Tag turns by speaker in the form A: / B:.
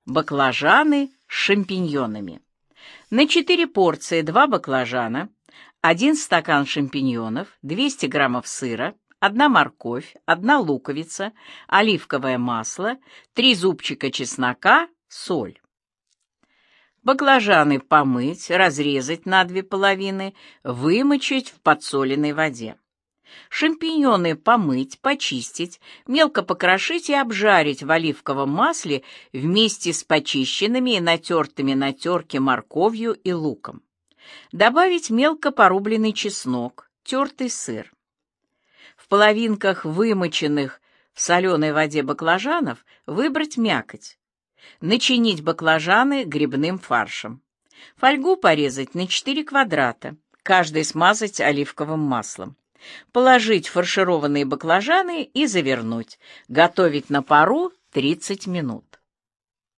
A: Баклажаны с шампиньонами. На 4 порции 2 баклажана, 1 стакан шампиньонов, 200 граммов сыра, 1 морковь, 1 луковица, оливковое масло, 3 зубчика чеснока, соль. Баклажаны помыть, разрезать на 2 половины, вымочить в подсоленной воде. Шампиньоны помыть, почистить, мелко покрошить и обжарить в оливковом масле вместе с почищенными и натертыми на терке морковью и луком. Добавить мелко порубленный чеснок, тертый сыр. В половинках вымоченных в соленой воде баклажанов выбрать мякоть. Начинить баклажаны грибным фаршем. Фольгу порезать на 4 квадрата, каждый смазать оливковым маслом. Положить фаршированные баклажаны и завернуть. Готовить на пару 30 минут.